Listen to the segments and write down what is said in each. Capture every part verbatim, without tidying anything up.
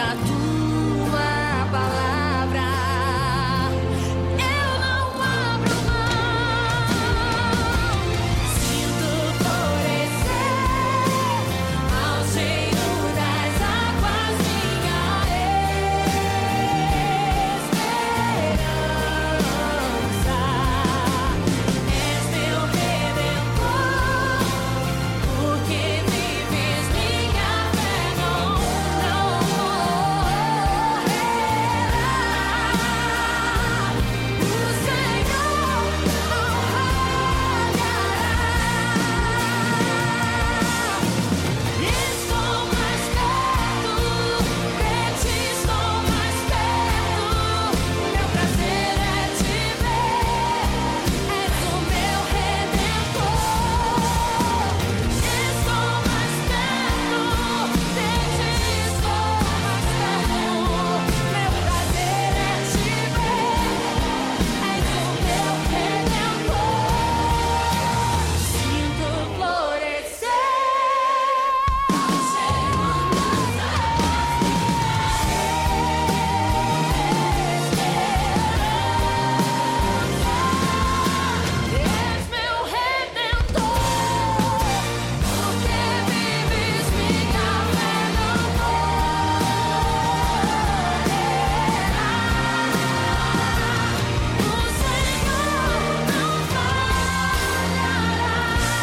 da tua palavra. Eu não abro mão. Sinto florescer ao cheiro das águas minha esperança. És meu redentor, porque vives minha fé não, não morrerá. O Senhor não falhará. Estou mais perto, de ti estou mais perto. Meu prazer é te ver, és o meu redentor. Estou mais perto, de ti estou mais perto. Meu prazer é te ver, és o meu redentor. Sinto florescer ao cheiro das águas. És meu redentor, porque vives minha fé não morrerá. O Senhor não falhará.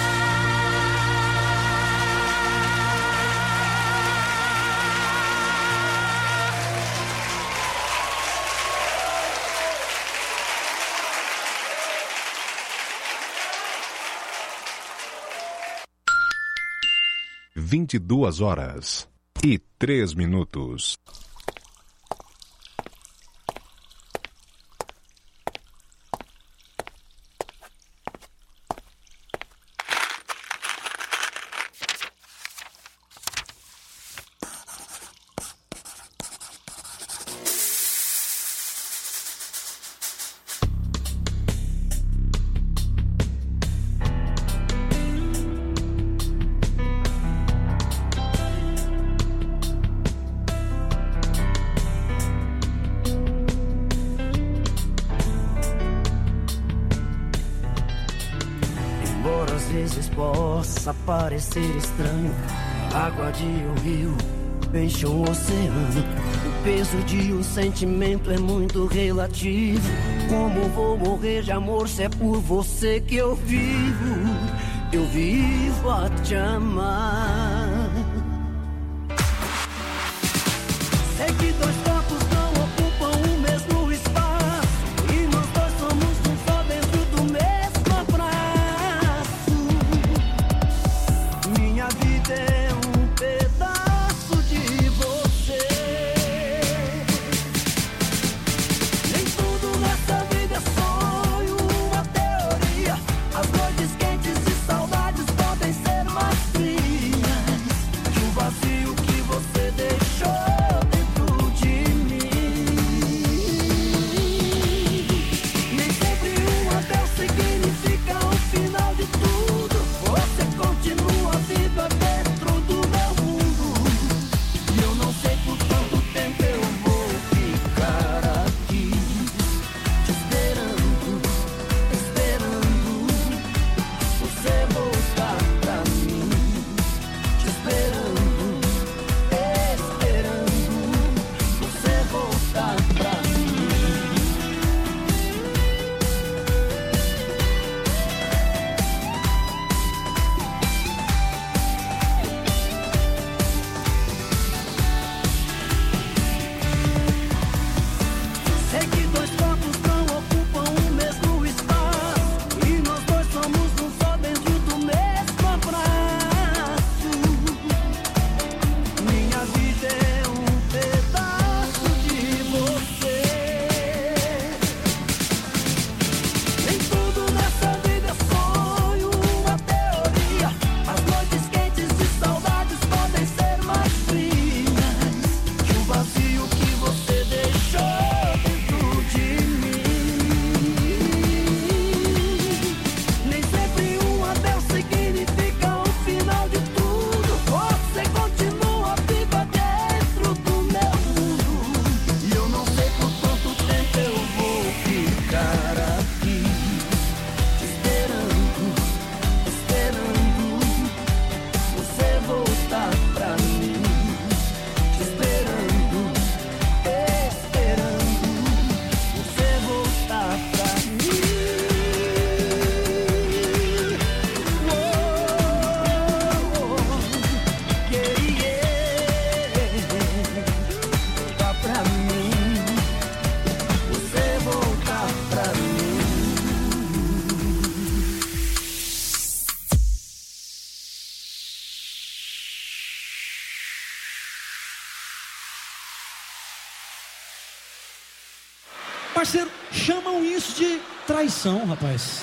Vinte e duas horas e três minutos. Embora às vezes possa parecer estranho, a água de um rio enche um oceano. O peso de um sentimento é muito relativo. Como vou morrer de amor se é por você que eu vivo? Eu vivo a te amar. Sei que dois corpos não ocupam o mesmo espaço, e nós dois somos um só dentro do mesmo abraço. Minha vida é um pedaço de você. Nem tudo nessa vida é sonho, uma teoria. As noites quentes e saudades podem ser mais frias. Parceiro, chamam isso de traição, rapaz.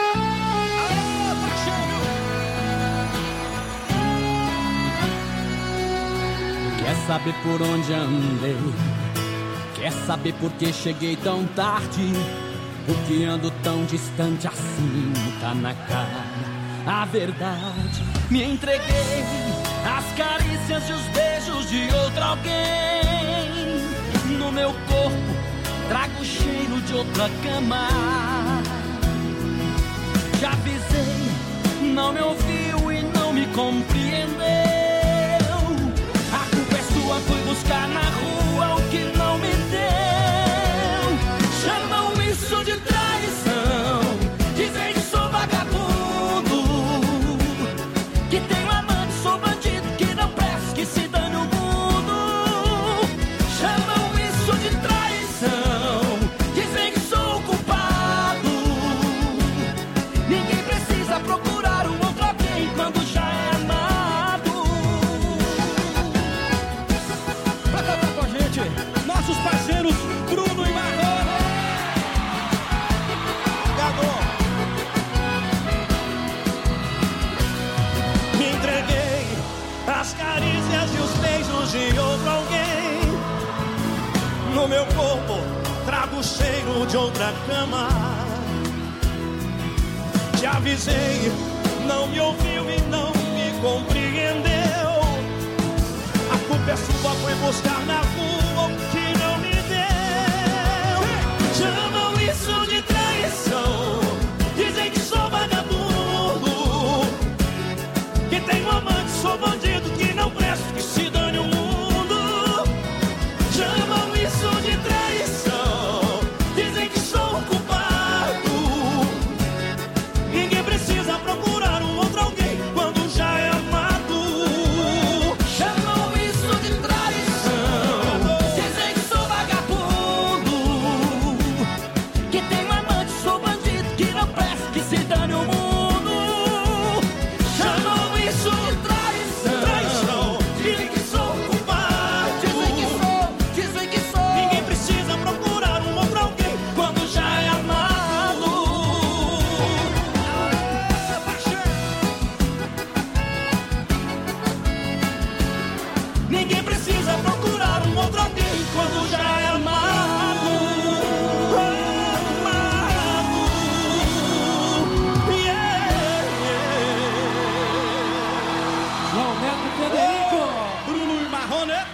Quer saber por onde andei? Quer saber por que cheguei tão tarde? Por que ando tão distante assim? Tá na cara a verdade. Me entreguei às carícias e os beijos de outro alguém. No meu corpo trago o cheiro de outra cama. Já avisei, não me ouviu e não me compreendeu. A culpa é sua, fui buscar na rua o que não me deu. Chamam isso de traição, dizem que sou vagabundo, que tenho amante, sou bandido, que não presto, que se dane o mundo. Chamam isso de traição, dizem que sou culpado. Ninguém precisa procurar um outro alguém quando já é amado. Pra cantar com a gente, nossos parceiros Bruno e Marrone. Me entreguei às carícias e os beijos de outro alguém. No meu corpo trago o cheiro de outra cama. Te avisei, não me ouviu e não me compreendeu. A culpa é sua, foi buscar na rua o que não me deu. Chamam isso de traição, dizem que sou vagabundo, que tenho amante, sou bandido, que não presto, que se dane o mundo. Chamam isso de traição, dizem que sou culpado. Ninguém precisa procurar um outro alguém quando já é amado. Chamam isso de traição, dizem que sou vagabundo, que tenho amante, sou bandido, que não presta, que se dane o mundo. Chamam isso de traição, Traição, dizem que sou culpado. dizem que sou, dizem que sou. Ninguém precisa procurar um outro alguém quando já é amado. Ninguém precisa procurar um outro alguém quando já é amado. Amado. Yeah, João Neto e Federico. Bruno e Marrone.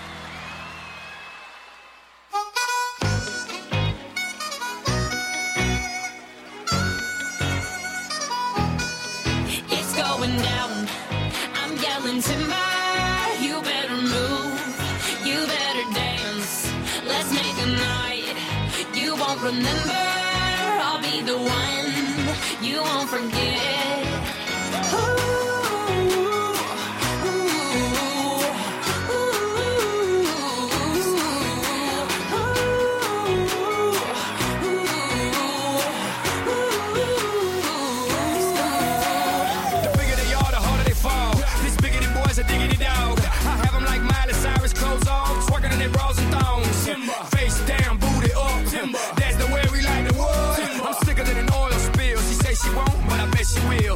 It's going down. I'm yelling timber. You better move. You better dance. Let's make a night you won't remember. I'll be the one you won't forget. Ooh, ooh, The bigger they are, the harder they fall. This bigger than boys, a diggity dog. I have them like Miley Cyrus, clothes off, twerking in their bras and thongs. Face down, booty up. That's the way we like the world. I'm sicker than an oil spill. She say she won't, but I bet she will.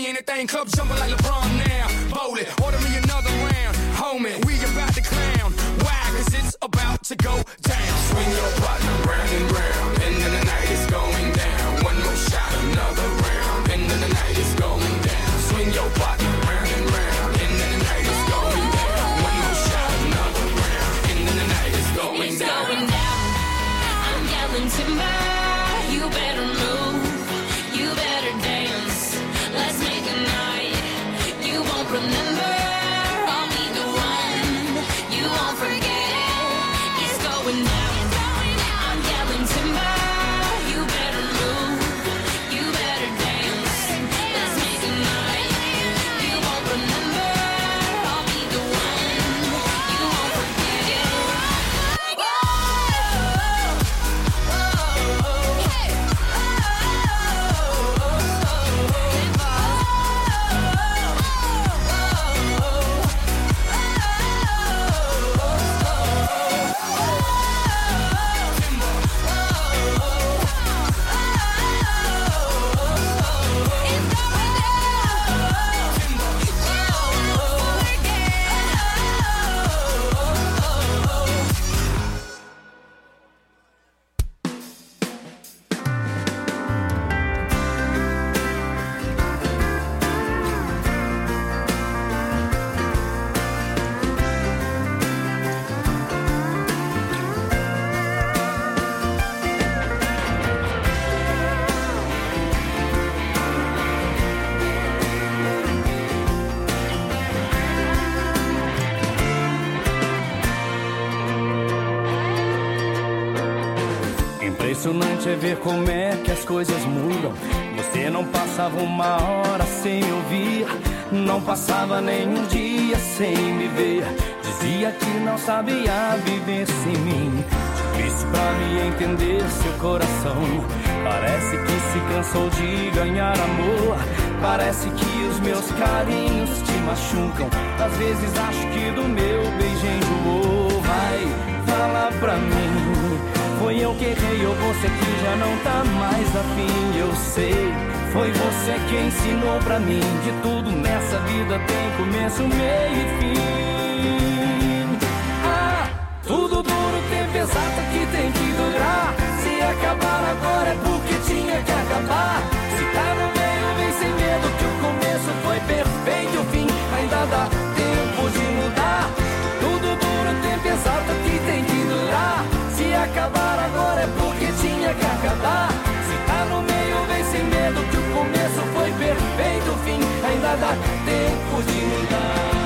me anything, club jumping like LeBron now. Bowl it, order me another round. Homie, we about to clown. Why? Cause it's about to go down. Swing your partner round and round. End of the night is going down. One more shot, another round. End of the night is going down. Swing your partner round and round. End of the night is going down. One more shot, another round. End of the night is going It's down. going down. I'm yelling timber. You better move. You better dance. Let's make a night you won't remember. I'll be the one you won't forget. It's going down. I'm yelling timber. You better move. You better dance. Let's make a night you won't remember. I'll be the one you won't forget. Impressionante é ver como é que as coisas mudam. Você não passava uma hora sem me ouvir, não passava nenhum dia sem me ver. Dizia que não sabia viver sem mim. Difícil pra me entender seu coração. Parece que se cansou de ganhar amor. Parece que os meus carinhos te machucam. Às vezes acho que do meu beijo enjoou. Vai, fala pra mim, foi eu que errei ou você que já não tá mais afim? Eu sei, foi você que ensinou pra mim que tudo nessa vida tem começo, meio e fim. Ah, tudo duro tem pesado que tem que durar. Se acabar agora é porque tinha que acabar. Se tá no meio vem sem medo que o começo foi perfeito, o fim ainda dá tempo de mudar. Tudo duro tem pesado que tem que durar. Se acabar agora é porque tinha que acabar. Se tá no meio vem sem medo que o começo foi perfeito, o fim ainda dá tempo de mudar.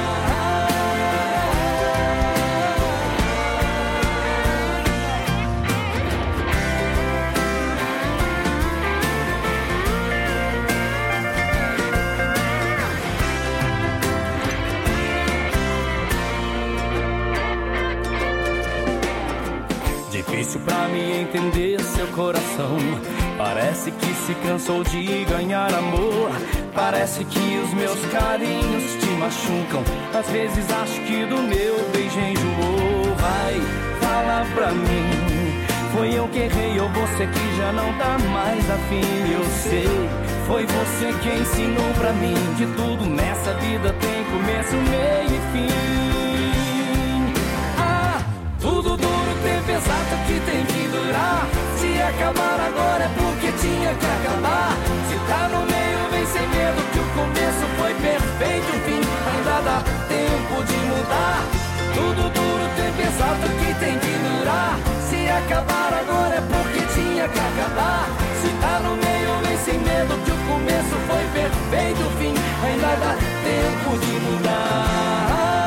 Difícil pra me entender seu coração. Parece que se cansou de ganhar amor. Parece que os meus carinhos te machucam. Às vezes acho que do meu beijo enjoou. Vai, fala pra mim, foi eu que errei ou você que já não tá mais afim? Eu sei, foi você que ensinou pra mim que tudo nessa vida tem começo, meio e fim. Ah, tudo duro tem pesado que tem que durar. Se acabar agora é porque tinha que acabar. Se tá no meio vem sem medo que o começo foi perfeito, o fim ainda dá tempo de mudar. Tudo duro tem pesado que tem que durar. Se acabar agora é porque tinha que acabar. Se tá no meio vem sem medo que o começo foi perfeito, o fim ainda dá tempo de mudar.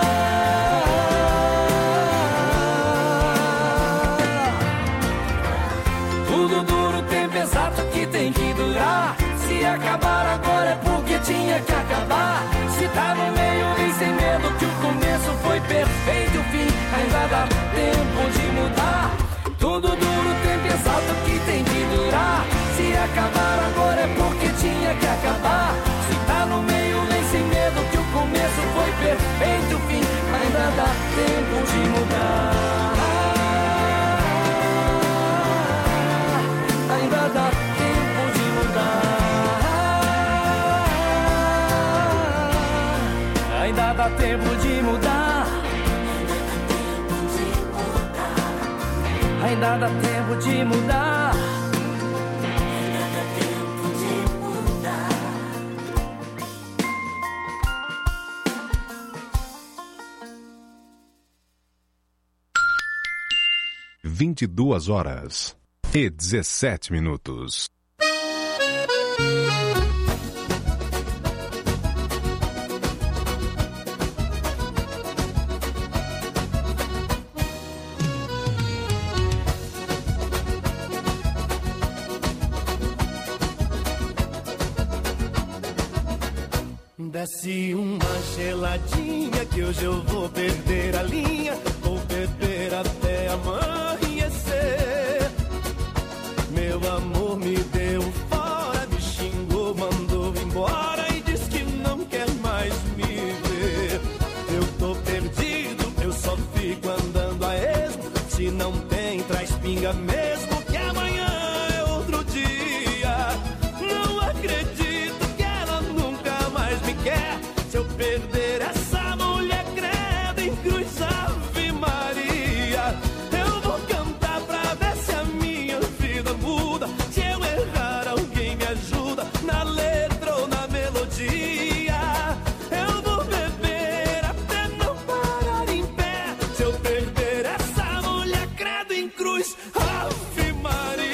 Tudo duro tem pesado que tem que durar. Se acabar agora é porque tinha que acabar. Se tá no meio vem sem medo que o começo foi perfeito, o fim ainda dá tempo de mudar. Tudo duro tem pesado que tem que durar. Se acabar agora é porque tinha que acabar. Se tá no meio vem sem medo que o começo foi perfeito, o fim ainda dá tempo de mudar. Ainda dá tempo de mudar. dá tempo de mudar. Ainda dá tempo de mudar. Vinte e duas horas e dezessete minutos. Desce uma geladinha que hoje eu vou perder a linha. Vou beber até amanhecer. Meu amor me deu fora, me xingou, mandou embora e diz que não quer mais me ver. Eu tô perdido, eu só fico andando a esmo. Se não tem, traz pinga mesmo, que amanhã é outro dia. Não acredito que ela nunca mais me quer. Se eu perder essa mulher, credo em cruz, Ave Maria. Eu vou cantar pra ver se a minha vida muda. Se eu errar, alguém me ajuda na letra ou na melodia. Eu vou beber até não parar em pé. Se eu perder essa mulher, credo em cruz, Ave Maria.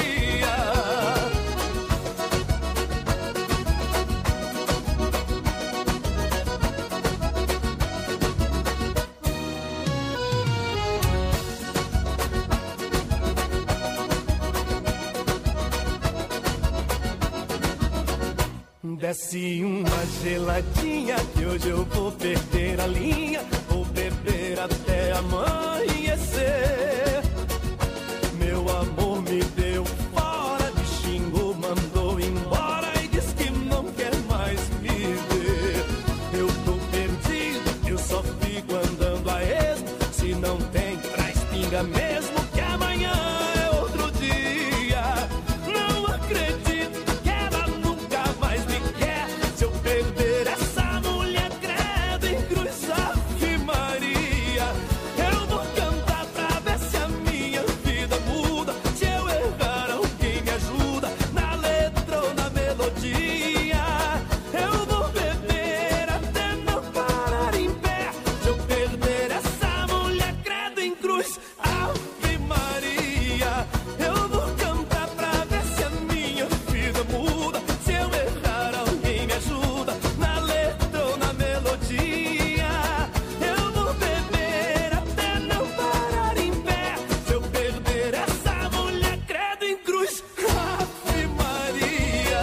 Desce uma geladinha que hoje eu vou perder a linha. Vou beber até amanhecer. Meu amor me deu fora, me xingou, mandou embora e diz que não quer mais me ver. Eu tô perdido, eu só fico andando a esmo. Se não tem, traz pinga mesmo, que amanhã é outro dia. Não acredito que ela nunca mais me quer. Se eu perder essa mulher, credo em cruz, Ave Maria. Eu vou cantar pra ver se a minha vida muda. Se eu errar, alguém me ajuda na letra ou na melodia. Eu vou beber até não parar em pé. Se eu perder essa mulher, credo em cruz, Ave Maria. Eu vou cantar pra ver se a minha vida muda. Se eu errar, alguém me ajuda na letra ou na melodia. Eu vou beber até não parar em pé. Se eu perder essa mulher, credo em cruz, Ave Maria.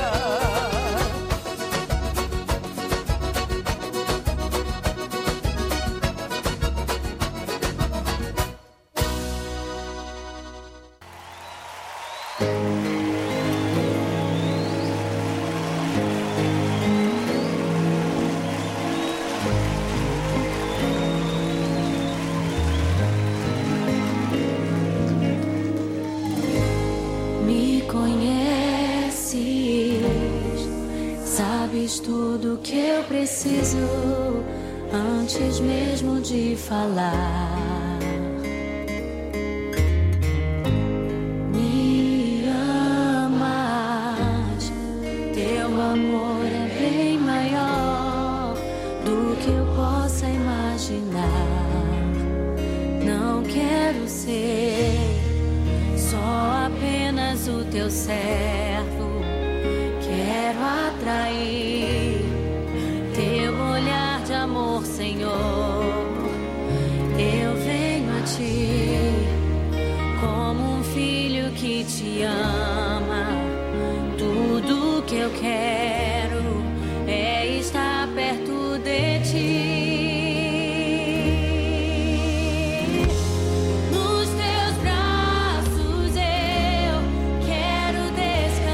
Me conheces, sabes tudo que eu preciso antes mesmo de falar. Me amas, teu amor é bem maior do que eu possa imaginar. Não quero ser só apenas o teu servo. Quero atrair teu olhar de amor, Senhor. Eu venho a ti como um filho que te ama. Tudo que eu quero é estar perto de ti. Nos teus braços eu quero descansar.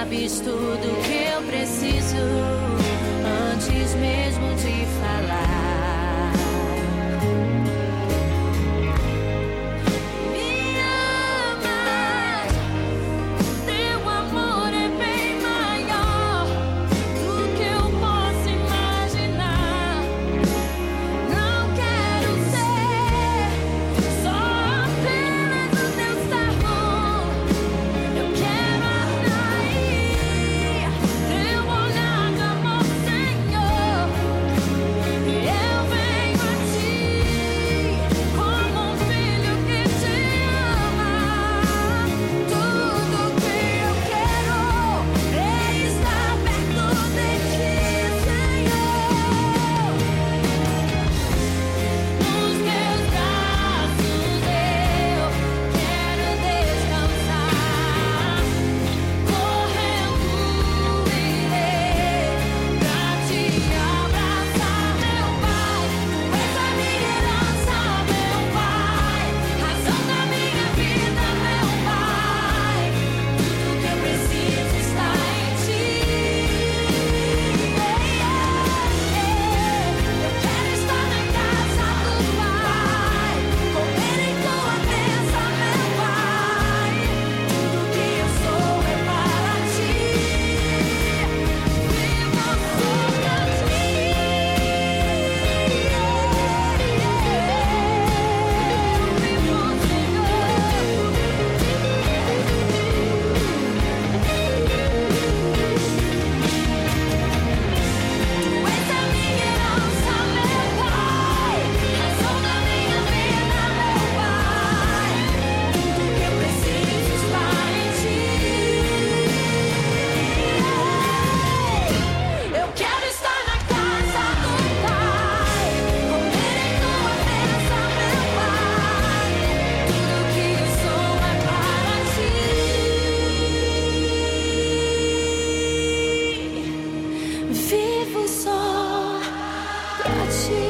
sabes tudo que eu preciso antes mesmo de falar. Me amas, teu amor é bem maior do que eu posso imaginar. Não quero ser só apenas o teu sabor. Eu quero atrair teu olhar de amor, Senhor. E eu venho a ti como um filho que te ama. Tudo que eu quero é estar perto de ti, Senhor. Nos teus braços eu quero descansar. Correndo irei pra te abraçar, meu Pai. Tu és a minha herança, meu Pai. Razão da minha vida, meu Pai. Tudo que eu preciso está em ti. Eu quero estar na casa do Pai, comer em tua mesa, meu Pai. Tudo que eu sou é para ti. Vivo só pra ti. Vivo, Tu és a minha herança, meu Pai. Razão da minha vida, meu Pai. Tudo que eu preciso está em ti. Eu quero estar na casa do Pai, comer em tua mesa, meu Pai. Tudo que eu sou é para ti. Vivo só pra ti.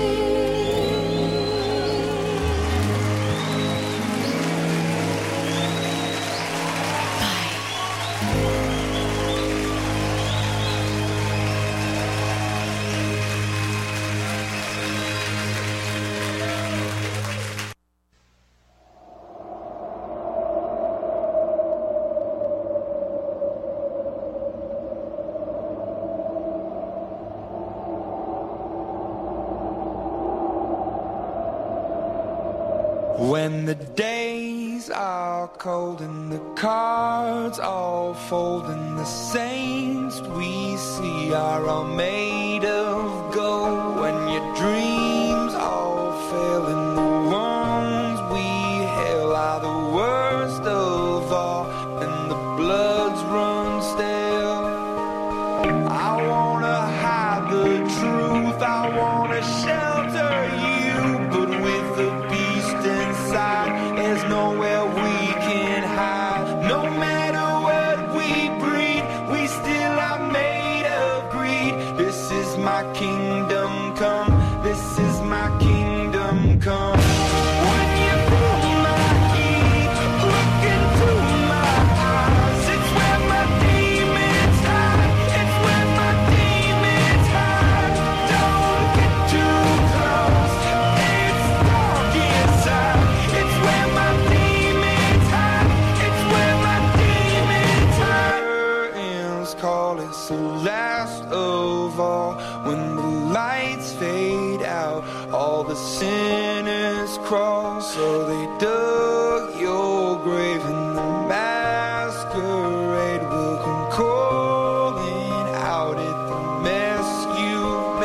When the days are cold and the cards all fold and the saints we see are all made of gold, when your dreams all fail and the ones we hail are the worst of all and the bloods run stale, I wanna hide the truth, I wanna shelter you, but with the beast inside, there's nowhere we can hide. No matter what we breed, we still are made of greed. This is my kingdom come, this is my kingdom come. When you pull my heat, look into my eyes, it's where my demons hide, it's where my demons hide. Don't get too close, it's dark inside, it's where my demons hide, it's where my demons hide. Curtains call, it's the last of all. When the lights fade out, all the sinners crawl. So they dug your grave and the masquerade will come calling out at the mess you've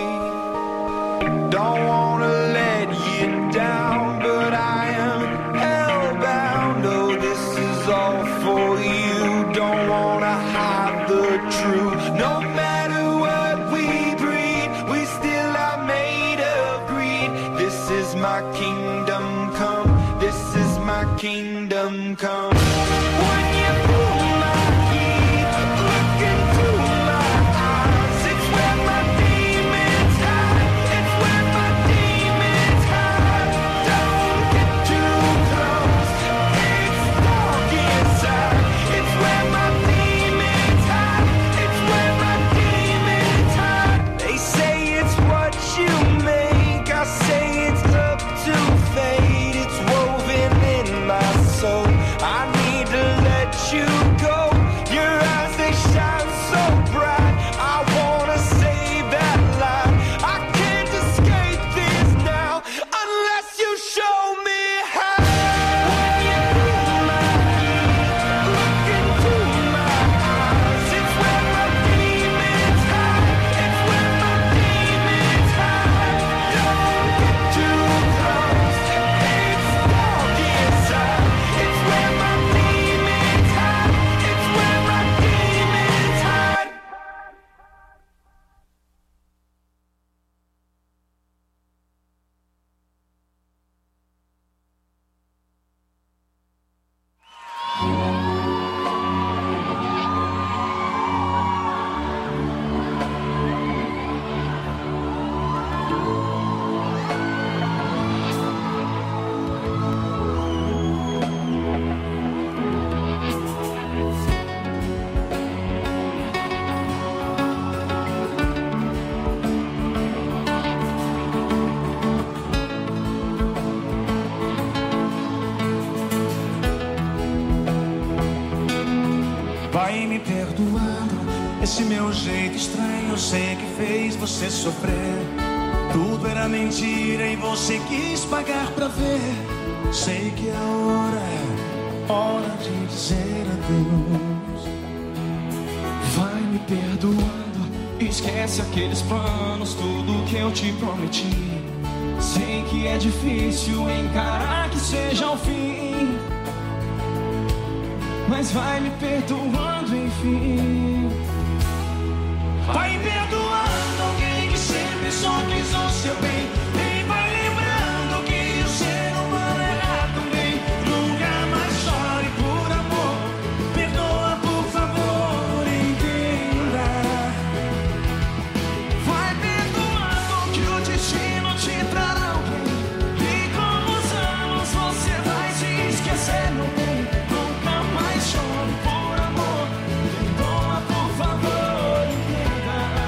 made. Don't wanna let you down, but I am hellbound. Oh, this is all for you. Don't wanna hide the truth. No matter what we breed, we still are made of greed. This is my kingdom come, this is my kingdom come. When you pull my heat, look into my eyes, it's where my demons hide, it's where my demons hide. Don't get too close, it's dark inside, it's where my demons hide. Esse meu jeito estranho eu sei que fez você sofrer. Tudo era mentira e você quis pagar pra ver. Sei que é hora, hora de dizer adeus. Vai me perdoando, esquece aqueles planos, tudo que eu te prometi. Sei que é difícil encarar que seja o fim, mas vai me perdoando enfim. Vai perdoando alguém que sempre só quis o seu bem. E vai lembrando que o ser humano erra também. Nunca mais chore por amor. Perdoa, por favor, entenda. Vai perdoando que o destino te trará alguém. E com os anos você vai se esquecer, meu bem. Nunca mais chore por amor. Perdoa, por favor, entenda.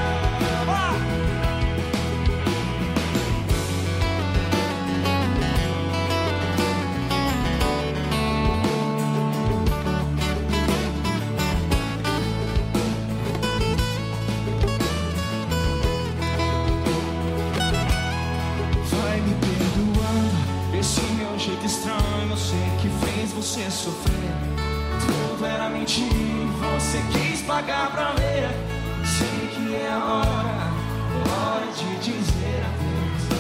Vai me perdoando esse meu jeito estranho, eu sei que fez você sofrer. Tudo era mentira, você quis pagar pra ver. Sei que é a hora, hora de dizer adeus.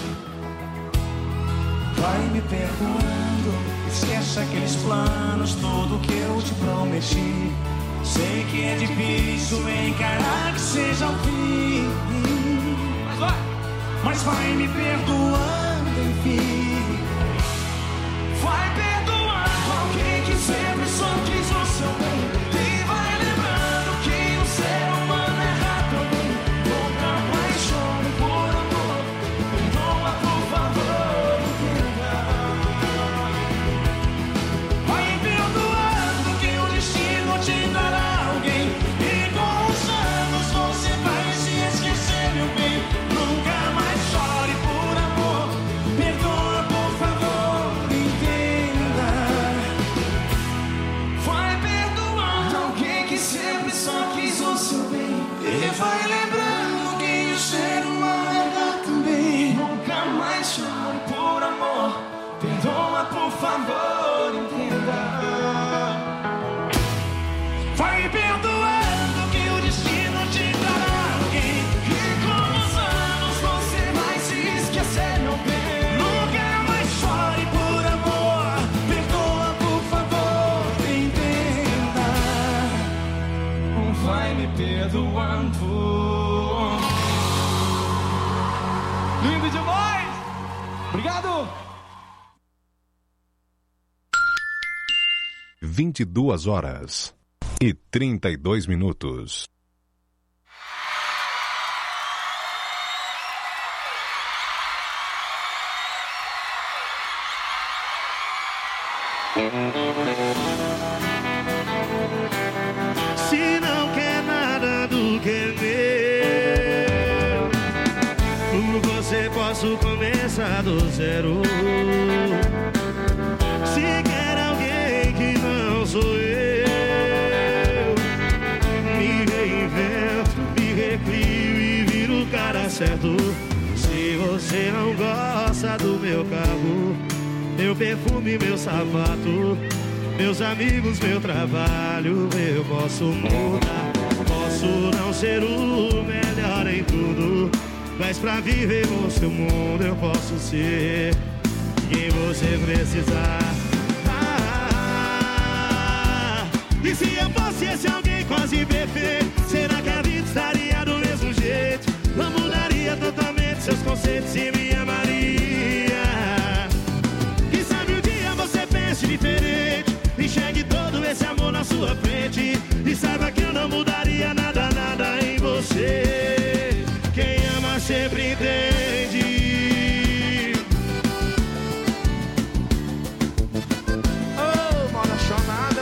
Vai me perdoando, esquece aqueles planos, tudo que eu te prometi. Sei que é difícil encarar que seja o fim, Mas vai! mas vai me perdoando, enfim. Vai perdoando alguém que sempre só quis o seu bem. E vai lembrando que o ser humano erra também. Nunca mais chore por amor. Perdoa, por favor, entenda. Vai perdoando que o destino te dará alguém. E com os anos você vai se esquecer, meu bem. Nunca mais chore por amor. Perdoa, por favor, entenda. Vai perdoando alguém que sempre só quis o seu bem. E vai lembrando que o ser humano erra também. Nunca mais chore por amor. Perdoa, por favor, entenda. Vai perdoando que o destino te dará alguém. E com os anos você vai se esquecer, meu bem. Nunca mais chore por amor. Perdoa, por favor, entenda. Vai me perdoando. Lindo demais! Obrigado! vinte e duas horas e trinta e dois minutos. Se não quer nada do que é meu, por você posso começar do zero. Se quer alguém que não sou eu, me reinvento, me recrio e viro o cara certo. Se você não gosta do meu carro, meu perfume, meu sapato, meus amigos, meu trabalho, eu posso mudar. Posso não ser o melhor em tudo, mas pra viver no seu mundo eu posso ser quem você precisar. Ah, e se eu fosse esse alguém quase perfeito, será que a vida estaria do mesmo jeito? Não mudaria totalmente seus conceitos e me amaria. Quem sabe um dia você pense diferente, enxergue todo esse amor na sua frente e saiba que eu não mudaria nada, nada em você. Quem ama sempre entende. Oh, moda chamada.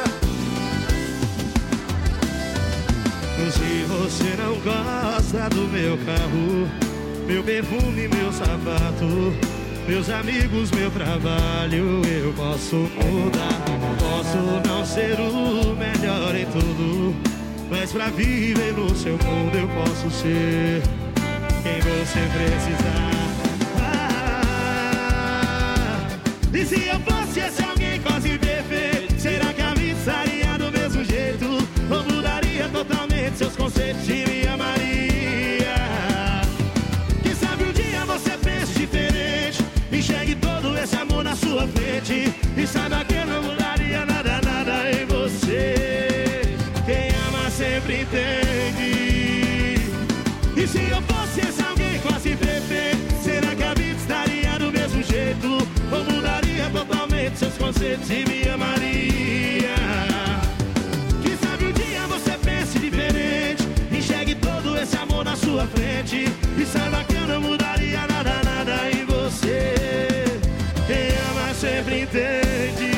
Se você não gosta do meu carro, meu perfume, meu sapato, meus amigos, meu trabalho, eu posso mudar. Posso não ser o melhor em tudo, mas pra viver no seu mundo eu posso ser quem você precisar. Ah, e se eu fosse esse alguém quase perfeito, será que a vida estaria do mesmo jeito? Ou mudaria totalmente seus conceitos e me amaria? Quem sabe um dia você pense diferente, enxergue todo esse amor na sua frente e saiba que eu não mudaria nada, nada em você. Quem ama sempre entende. E se eu fosse esse alguém quase perfeito, será que a vida estaria do mesmo jeito? Ou mudaria totalmente seus conceitos e me amaria? Quem sabe um dia você pense diferente, enxergue todo esse amor na sua frente e saiba que eu não mudaria nada, nada em você. Quem ama sempre entende.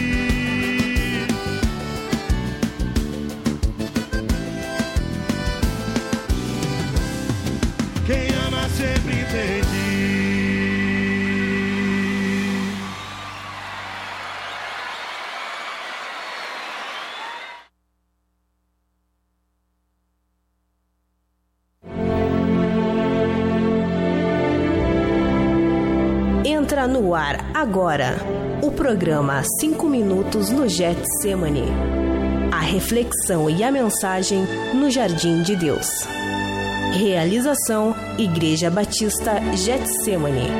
Quem ama sempre entende. Entra no ar agora o programa cinco minutos no Getsemane. A reflexão e a mensagem no Jardim de Deus. Realização Igreja Batista Getsemane.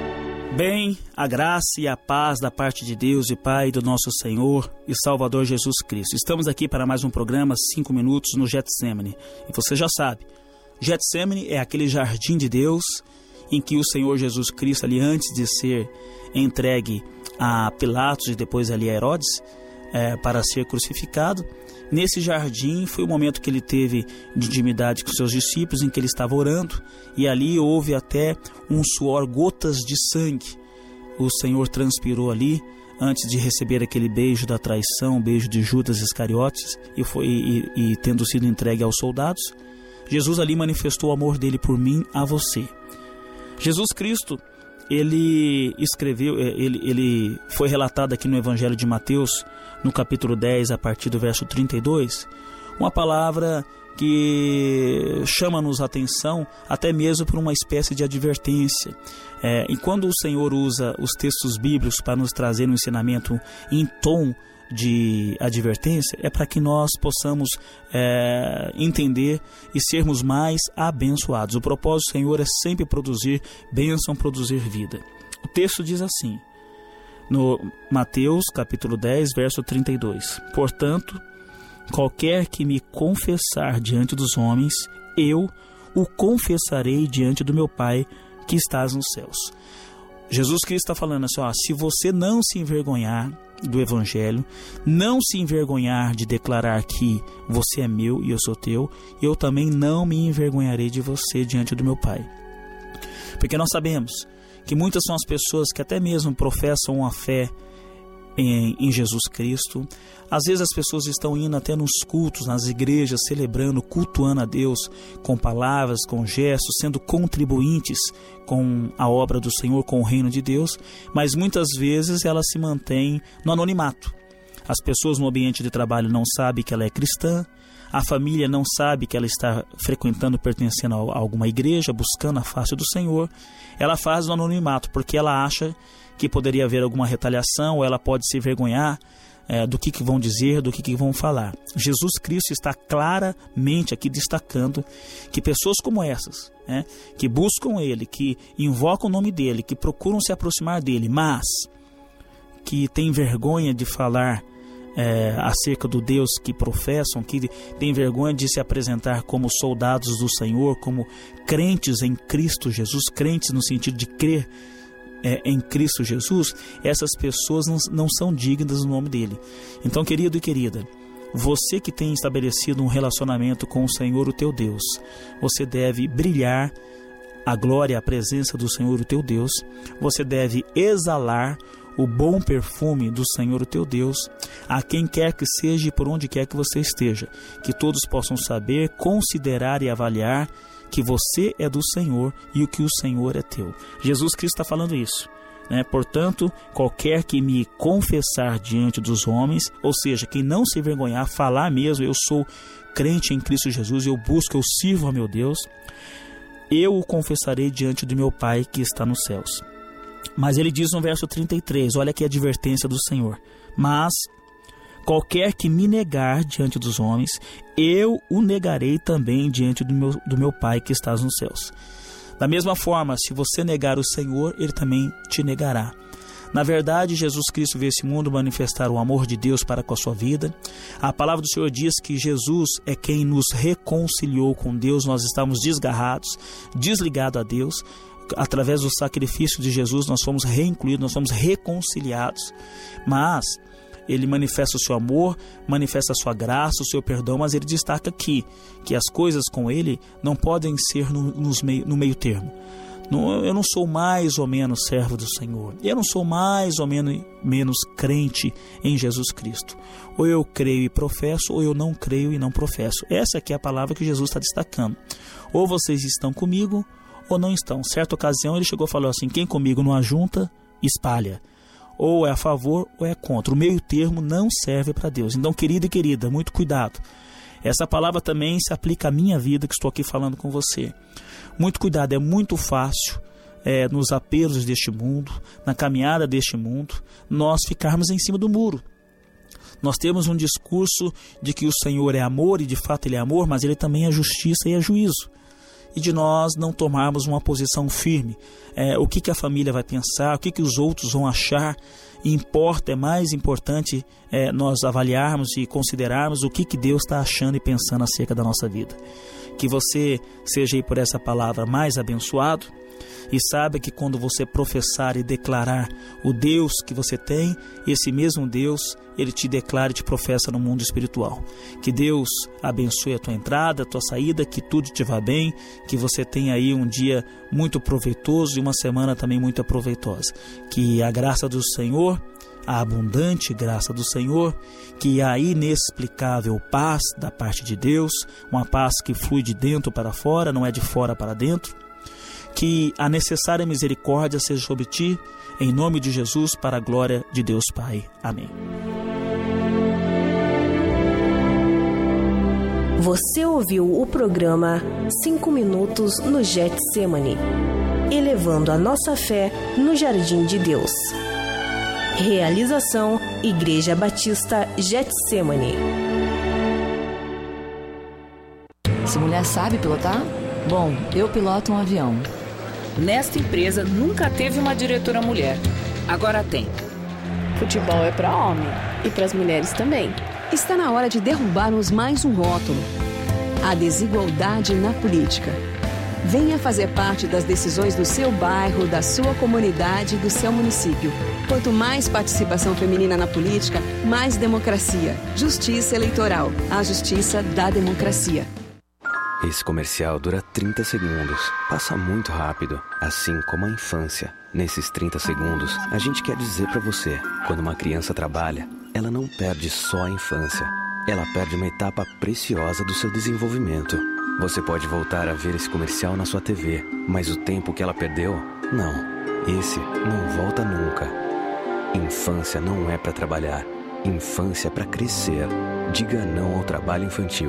Bem, a graça e a paz da parte de Deus e Pai do nosso Senhor e Salvador Jesus Cristo. Estamos aqui para mais um programa cinco minutos no Getsemane. E você já sabe, Getsemane é aquele jardim de Deus em que o Senhor Jesus Cristo, ali antes de ser entregue a Pilatos e depois ali a Herodes, é, para ser crucificado, nesse jardim foi o momento que ele teve de intimidade com seus discípulos, em que ele estava orando, e ali houve até um suor, gotas de sangue. O Senhor transpirou ali antes de receber aquele beijo da traição, o beijo de Judas Iscariotes, e, foi, e, e tendo sido entregue aos soldados, Jesus ali manifestou o amor dele por mim, a você. Jesus Cristo, ele escreveu, ele, ele foi relatado aqui no Evangelho de Mateus, no capítulo dez, a partir do verso trinta e dois, uma palavra que chama-nos a atenção até mesmo por uma espécie de advertência. É, e quando o Senhor usa os textos bíblicos para nos trazer um ensinamento em tom de advertência, é para que nós possamos é, entender e sermos mais abençoados. O propósito do Senhor é sempre produzir bênção, produzir vida. O texto diz assim, no Mateus capítulo dez, verso trinta e dois: portanto, qualquer que me confessar diante dos homens, eu o confessarei diante do meu Pai que estás nos céus. Jesus Cristo está falando assim, ó, se você não se envergonhar do Evangelho, não se envergonhar de declarar que você é meu e eu sou teu, eu também não me envergonharei de você diante do meu Pai. Porque nós sabemos que muitas são as pessoas que até mesmo professam uma fé Em, em Jesus Cristo. Às vezes as pessoas estão indo até nos cultos, nas igrejas, celebrando, cultuando a Deus com palavras, com gestos, sendo contribuintes com a obra do Senhor, com o reino de Deus, mas muitas vezes ela se mantém no anonimato. As pessoas no ambiente de trabalho não sabem que ela é cristã, a família não sabe que ela está frequentando, pertencendo a alguma igreja, buscando a face do Senhor. Ela faz no anonimato porque ela acha que poderia haver alguma retaliação, ou ela pode se envergonhar é, do que, que vão dizer, do que, que vão falar. Jesus Cristo está claramente aqui destacando que pessoas como essas, né, que buscam Ele, que invocam o nome dEle, que procuram se aproximar dEle, mas que têm vergonha de falar é, acerca do Deus que professam, que têm vergonha de se apresentar como soldados do Senhor, como crentes em Cristo Jesus, crentes no sentido de crer É, em Cristo Jesus, essas pessoas não, não são dignas do nome dele. Então, querido e querida, você que tem estabelecido um relacionamento com o Senhor, o teu Deus, você deve brilhar a glória, a presença do Senhor, o teu Deus. Você deve exalar o bom perfume do Senhor, o teu Deus, a quem quer que seja e por onde quer que você esteja, que todos possam saber, considerar e avaliar que você é do Senhor e o que o Senhor é teu. Jesus Cristo está falando isso, né? Portanto, qualquer que me confessar diante dos homens, ou seja, quem não se envergonhar, falar mesmo, eu sou crente em Cristo Jesus, eu busco, eu sirvo a meu Deus, eu o confessarei diante do meu Pai que está nos céus. Mas ele diz no verso trinta e três, olha aqui a advertência do Senhor: mas qualquer que me negar diante dos homens, eu o negarei também diante do meu, do meu Pai que está nos céus. Da mesma forma, se você negar o Senhor, Ele também te negará. Na verdade, Jesus Cristo veio a esse mundo manifestar o amor de Deus para com a sua vida. A palavra do Senhor diz que Jesus é quem nos reconciliou com Deus. Nós estávamos desgarrados, desligados a Deus. Através do sacrifício de Jesus, nós fomos reincluídos, nós fomos reconciliados. Mas Ele manifesta o seu amor, manifesta a sua graça, o seu perdão, mas Ele destaca aqui que as coisas com Ele não podem ser no, nos meio, no meio termo. Não, eu não sou mais ou menos servo do Senhor. Eu não sou mais ou menos, menos crente em Jesus Cristo. Ou eu creio e professo, ou eu não creio e não professo. Essa aqui é a palavra que Jesus está destacando. Ou vocês estão comigo, ou não estão. Certa ocasião ele chegou e falou assim: quem comigo não ajunta, espalha. Ou é a favor ou é contra. O meio termo não serve para Deus. Então, querido e querida, muito cuidado. Essa palavra também se aplica à minha vida, que estou aqui falando com você. Muito cuidado, é muito fácil é, nos apelos deste mundo, na caminhada deste mundo, nós ficarmos em cima do muro. Nós temos um discurso de que o Senhor é amor, e de fato Ele é amor, mas Ele também é justiça e é juízo. E de nós não tomarmos uma posição firme. É, o que, que a família vai pensar, o que, que os outros vão achar. Importa, é mais importante é, nós avaliarmos e considerarmos o que, que Deus está achando e pensando acerca da nossa vida. Que você seja aí por essa palavra mais abençoado, e saiba que quando você professar e declarar o Deus que você tem, esse mesmo Deus, Ele te declara e te professa no mundo espiritual. Que Deus abençoe a tua entrada, a tua saída, que tudo te vá bem, que você tenha aí um dia muito proveitoso e uma semana também muito proveitosa. Que a graça do Senhor, a abundante graça do Senhor, que a inexplicável paz da parte de Deus, uma paz que flui de dentro para fora, não é de fora para dentro, que a necessária misericórdia seja sobre ti, em nome de Jesus, para a glória de Deus Pai. Amém. Você ouviu o programa cinco minutos no Getsemane, elevando a nossa fé no jardim de Deus. Realização Igreja Batista Getsemane. Essa mulher sabe pilotar? Bom, eu piloto um avião. Nesta empresa nunca teve uma diretora mulher. Agora tem. Futebol é para homem e para as mulheres também. Está na hora de derrubarmos mais um rótulo: a desigualdade na política. Venha fazer parte das decisões do seu bairro, da sua comunidade, do seu município. Quanto mais participação feminina na política, mais democracia. Justiça eleitoral. A justiça da democracia. Esse comercial dura trinta segundos. Passa muito rápido, assim como a infância. Nesses trinta segundos, a gente quer dizer pra você: quando uma criança trabalha, ela não perde só a infância. Ela perde uma etapa preciosa do seu desenvolvimento. Você pode voltar a ver esse comercial na sua T V, mas o tempo que ela perdeu, não. Esse não volta nunca. Infância não é pra trabalhar. Infância é pra crescer. Diga não ao trabalho infantil.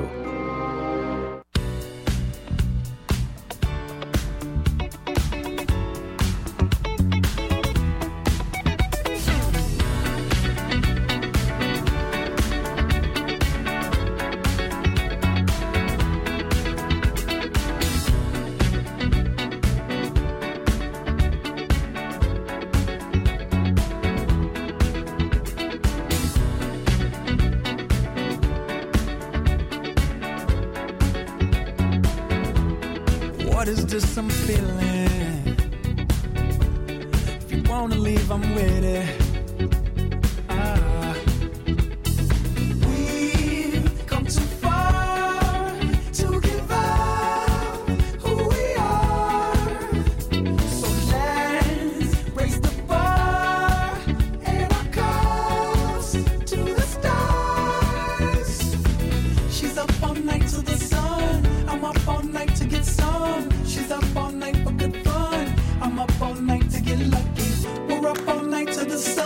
What is this I'm feeling? If you wanna leave, I'm with it. Ah. We've come too far to give up who we are. So let's raise the bar and our cups to the stars. She's up all night to the sun. I'm up all night to get some. She's up all night for good fun. I'm up all night to get lucky. We're up all night to the sun.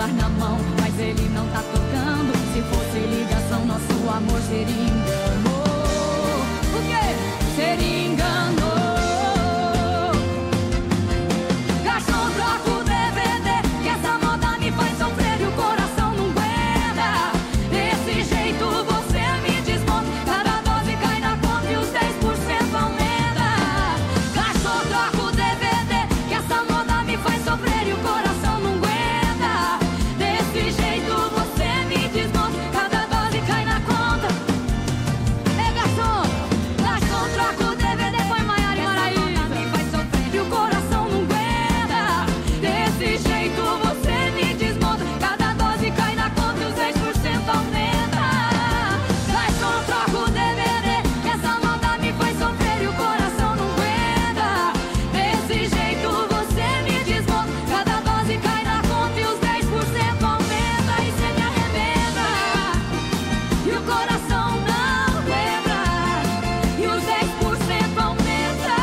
celular na mão, mas ele não tá tocando. Se fosse ligação, nosso amor seria engano. O quê? Seria engano. Garçom, troca o D V D, que essa moda me faz sofrer e o coração não aguenta. Desse jeito você me desmonta, cada dose cai na conta e os dez por cento aumenta. Garçom, troca o D V D, que essa moda me faz sofrer e o coração não aguenta. Desse jeito você me desmonta, cada dose cai na conta. Ei, garçom, garçom, troca o D V D, foi Maiara e Maraísa. Me faz sofrer e o coração não aguenta. Desse jeito você me desmonta, cada dose cai na conta e os dez por cento aumenta. Garçom, troca o D V D, que essa moda me faz sofrer e o coração não aguenta. Desse jeito você me desmonta, cada dose cai na conta e os dez por cento aumenta. E cê me arrebenta e o coração não aguenta, e os dez por cento aumenta.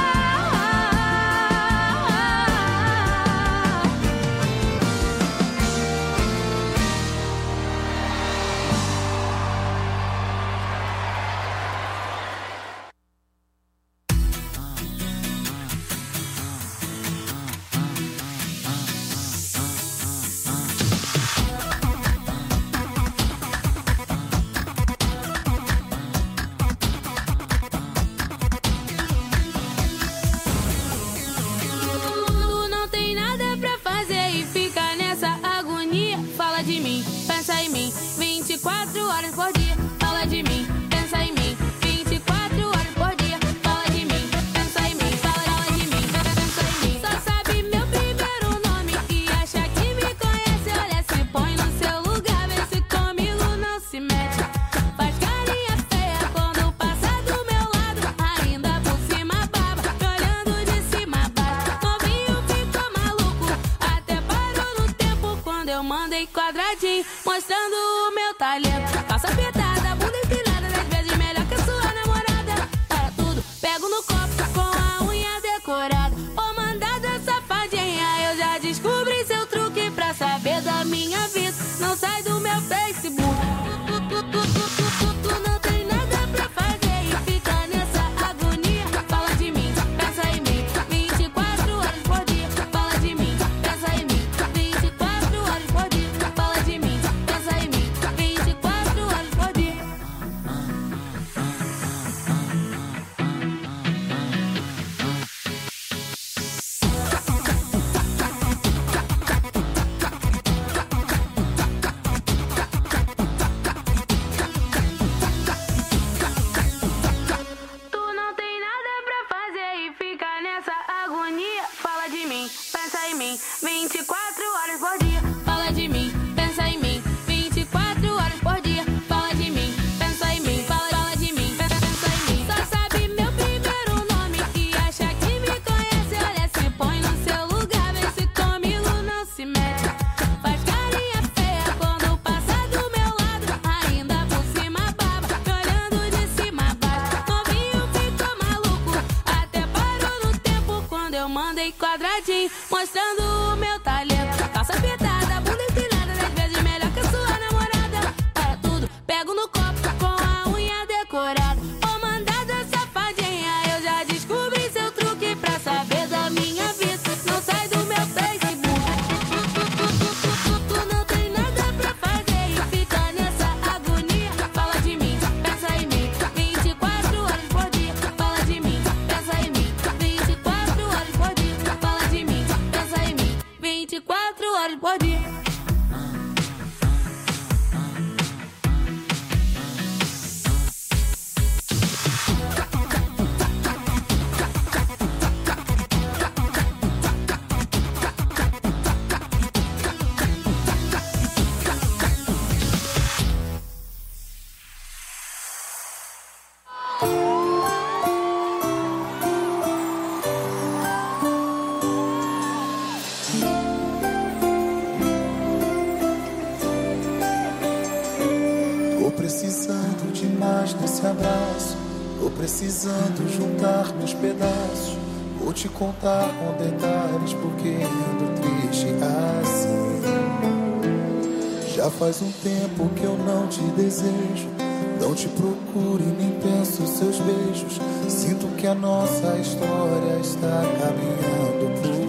Tu não tem nada pra fazer e fica nessa agonia. Fala de mim, pensa em mim, vinte e quatro horas por dia. Fala de mim, pensa em mim, vinte e quatro horas por dia. Fala de mim, pensa em mim, fala, fala de mim, pensa em mim. Só sabe meu primeiro nome e acha que me conhece. Olha, se põe no seu lugar, vê se comigo não se mete. Faz carinha feia quando passa do meu lado, ainda por cima baba, me olhando de cima a baixo. Novinho ficou maluco, até parou no tempo quando eu mandei quadradinho, mostrando o meu talento. Passa apertada, bunda empinada, dez vezes melhor que a sua namorada. Para tudo, pego no copo com a unha decorada. Ô mandada safadinha, eu já descobri seu truque pra saber da minha vida. Não sai do meu Facebook. Tu, tu, tu, tu, tu, tu, tu não tem nada pra fazer e fica nessa agonia. Fala de mim, pensa em mim, vinte e quatro horas por dia. Fala de mim, pensa em mim, vinte e quatro horas por dia. Fala de mim, pensa em mim, vinte e quatro horas por dia. Tu não tem nada pra fazer e fica nessa agonia. Fala de mim, pensa em mim, vinte e quatro horas por dia. Fala de mim, pensa em mim, vinte e quatro horas por dia. Fala de mim, pensa em mim, fala, fala de mim, pensa em mim. Só sabe meu primeiro nome e acha que me conhece. Olha, se põe no seu lugar, vê se comigo não se mete. Faz carinha feia quando passa do meu lado, ainda por cima baba, me olhando de cima a baixo. Novinho ficou maluco, até parou no tempo quando eu mandei quadradinho, mostrando o meu talento. Calça apertada, bunda empinada, dez vezes melhor que a sua namorada. Para tudo, pego no copo com a unha decorada. Ô mandada safadinha, eu já descobri seu truque pra saber da minha vida. Não sai do meu Facebook. Tu, tu, tu, tu, tu, tu, tu não tem nada pra fazer e fica nessa agonia. Fala de mim, pensa em mim, vinte e quatro horas por dia. Fala de mim, pensa em mim, vinte e quatro horas por dia. Fala de mim, pensa em mim, vinte e quatro horas por dia. precisando de mais desse abraço. Tô precisando juntar meus pedaços. Vou te contar com detalhes porque ando triste assim. Já faz um tempo que eu não te desejo, não te procuro e nem penso seus beijos. Sinto que a nossa história está caminhando pro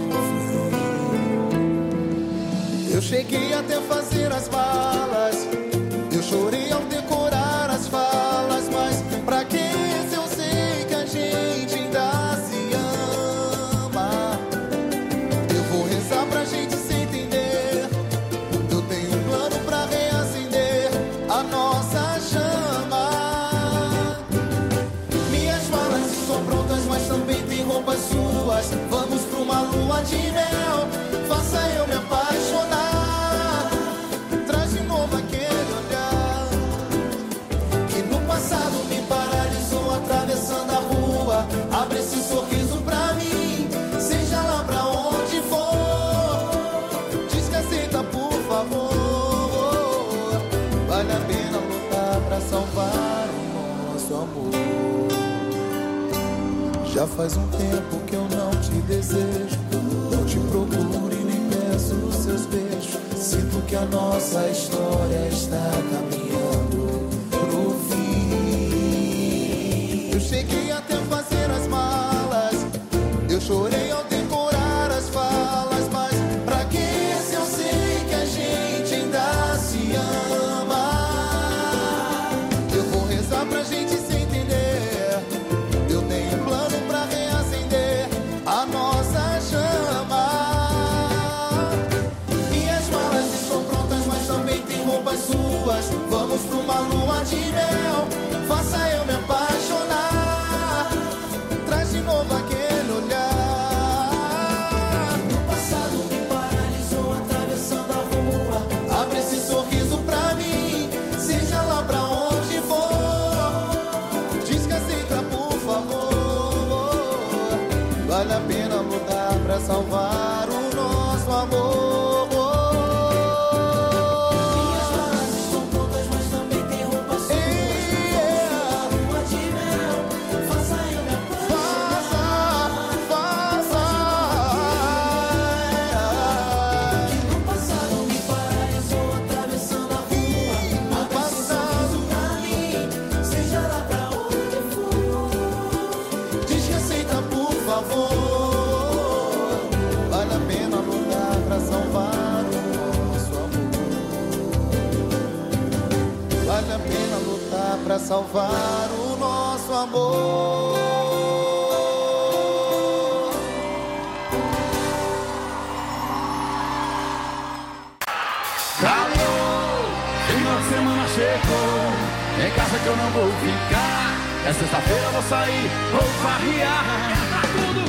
fim. Eu cheguei até fazer as malas, eu chorei ao decorar as falas, mas pra que se eu sei que a gente ainda se ama? Eu vou rezar pra gente se entender, eu tenho um plano pra reacender a nossa chama. Minhas malas estão prontas, mas também tem roupas suas. Vamos pra uma lua de mel, faça eu me apaixonar. Traz de novo aquele olhar que no passado me paralisou atravessando a rua. Abre esse sorriso pra mim, seja lá pra onde for. Diz que aceita, por favor. Vale a pena lutar pra salvar o nosso amor. Já faz um tempo que eu não te desejo, não te procuro e nem peço os seus beijos. Sinto que a nossa história está caminhando pro fim. Eu cheguei até fazer as malas, eu chorei ao decorar as falas, mas pra que se eu sei que a gente ainda se ama? Eu vou rezar pra gente se entender, eu tenho um plano pra reacender a nossa chama. Minhas malas estão prontas, mas também tem roupas suas. Vamos pra uma lua de mel, faça eu me apaixonar. Traz de novo aquele olhar no passado me paralisou atravessando a rua. Abre esse sorriso pra mim, seja lá pra onde for. Diz que aceita, por favor. Vale a pena lutar pra salvar o nosso amor. Minhas malas estão prontas, mas também tem roupa suas. Lua de mel, faça eu me apaixonar. Faça, faça. Que no passado me paralisou atravessando a rua. Abre esse sorriso pra mim, seja lá pra onde for. Diz que aceita, por favor. Vale a pena lutar pra salvar o nosso amor. Vale a pena lutar pra salvar o nosso amor. Alô, final de semana chegou, em casa que eu não vou ficar. É sexta-feira, vou sair, vou farrear. Tá tudo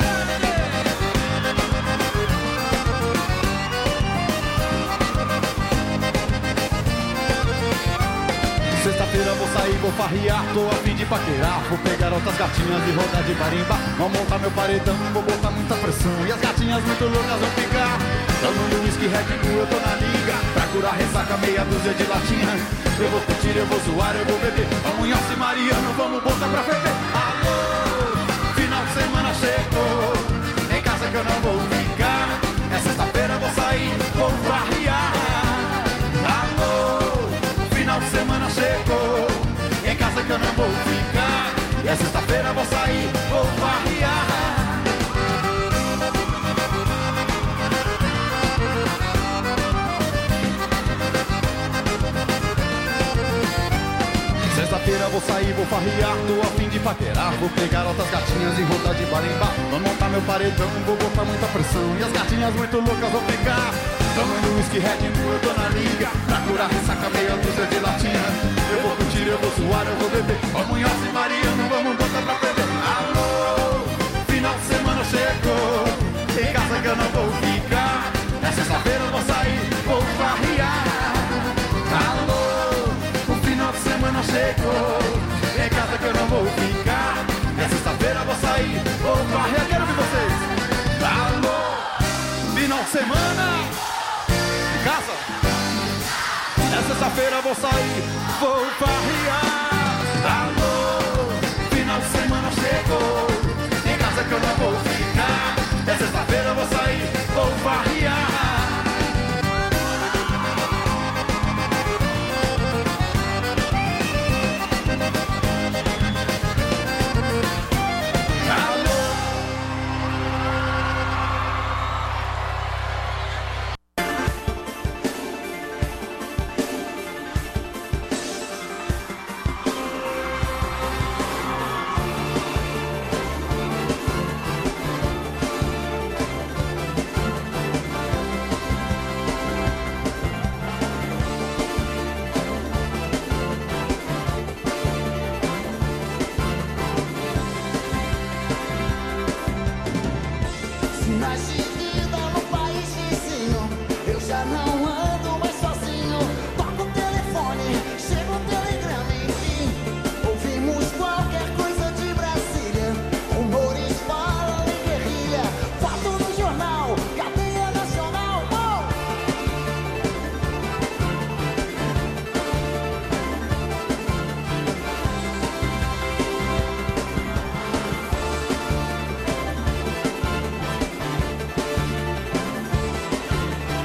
Sexta-feira vou sair, vou farrear, tô a fim de paquerar. Vou pegar outras gatinhas e rodar de barimba. Vou montar meu paredão, vou botar muita pressão. E as gatinhas muito loucas vão ficar tomando whisky, Red Bull, eu tô na liga. Pra curar ressaca, meia dúzia de latinha. Eu vou curtir, eu vou zoar, eu vou beber. Vamos em Alce Mariano, vamos botar pra ferver. Alô, final de semana chegou, em casa que eu não vou ficar. É sexta-feira, vou sair, vou farrear. Alô, final de semana chegou, em casa que eu não vou ficar. E é sexta-feira, vou sair, vou farrear. Sexta-feira vou sair, vou farrear, tô a fim de paquerar. Vou pegar outras gatinhas e rodar de barimbá. Vou montar meu paredão, vou botar muita pressão. E as gatinhas muito loucas vão ficar tomando whisky, Red Bull, eu tô na liga. Pra curar ressaca, meia dúzia de latinha. Eu vou curtir, eu vou zoar, eu vou beber. Vamos em Alce Mariano, vamos botar pra perder. Alô, final de semana chegou, em casa que eu não vou ficar. É sexta-feira, eu vou sair, vou farrear. Alô, o final de semana chegou, em casa que eu não vou ficar. É sexta-feira, eu vou sair, vou farrear. Quero ver vocês. Alô, final de semana em casa. É sexta-feira, eu vou sair, vou farrear. Alô, final de semana chegou,